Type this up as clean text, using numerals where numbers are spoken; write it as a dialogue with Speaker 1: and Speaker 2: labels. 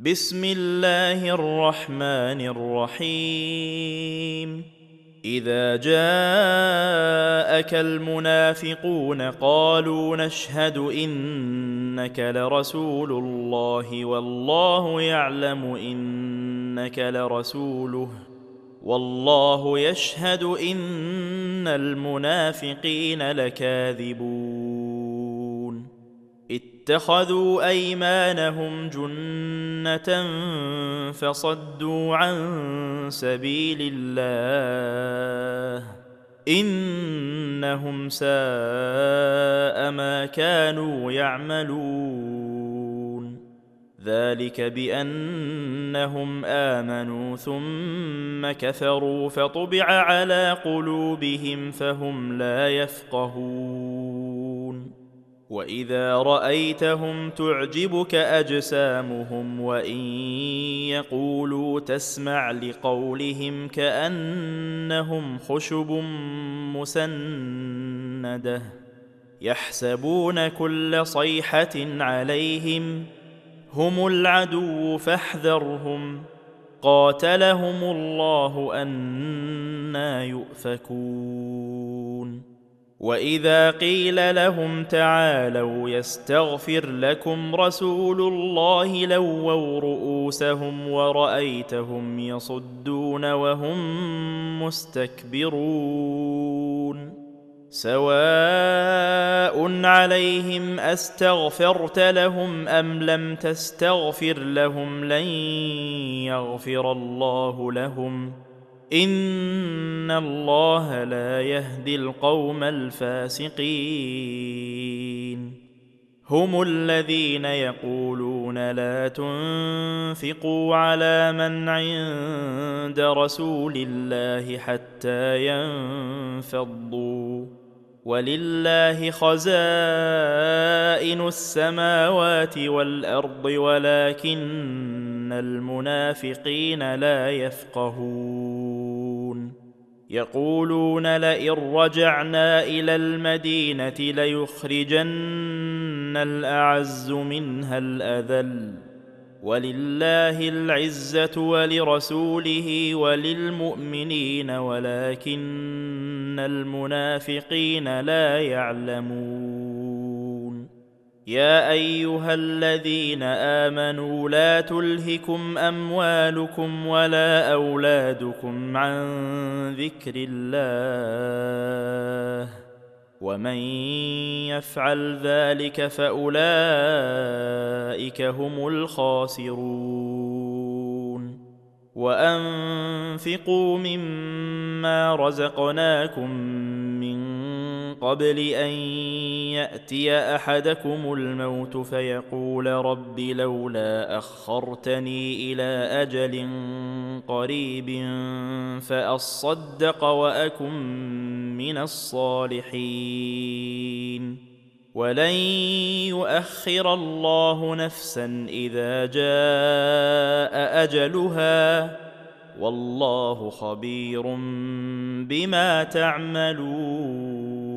Speaker 1: بسم الله الرحمن الرحيم. إذا جاءك المنافقون قالوا نشهد إنك لرسول الله والله يعلم إنك لرسوله والله يشهد إن المنافقين لكاذبون. اتخذوا أيمانهم جنة فصدوا عن سبيل الله إنهم ساء ما كانوا يعملون. ذلك بأنهم آمنوا ثم كفروا فطبع على قلوبهم فهم لا يفقهون. وإذا رأيتهم تعجبك أجسامهم وإن يقولوا تسمع لقولهم كأنهم خشب مسندة يحسبون كل صيحة عليهم هم العدو فاحذرهم قاتلهم الله أنى يؤفكون. وإذا قيل لهم تعالوا يستغفر لكم رسول الله لووا رؤوسهم ورأيتهم يصدون وهم مستكبرون. سواء عليهم أستغفرت لهم أم لم تستغفر لهم لن يغفر الله لهم إن الله لا يهدي القوم الفاسقين. هم الذين يقولون لا تنفقوا على من عند رسول الله حتى ينفضوا ولله خزائن السماوات والأرض ولكن المنافقين لا يفقهون. يقولون لئن رجعنا إلى المدينة ليخرجن الأعز منها الأذل ولله العزة ولرسوله وللمؤمنين ولكن المنافقين لا يعلمون. يا أيها الذين آمنوا لا تلهكم أموالكم ولا أولادكم عن ذكر الله ومن يفعل ذلك فأولئك هم الخاسرون. وأنفقوا مما رزقناكم من قبل أن يأتي أحدكم الموت فيقول رب لولا أخرتني إلى أجل قريب فأصدق وأكن من الصالحين ولن يؤخر الله نفسا إذا جاء أجلها والله خبير بما تعملون.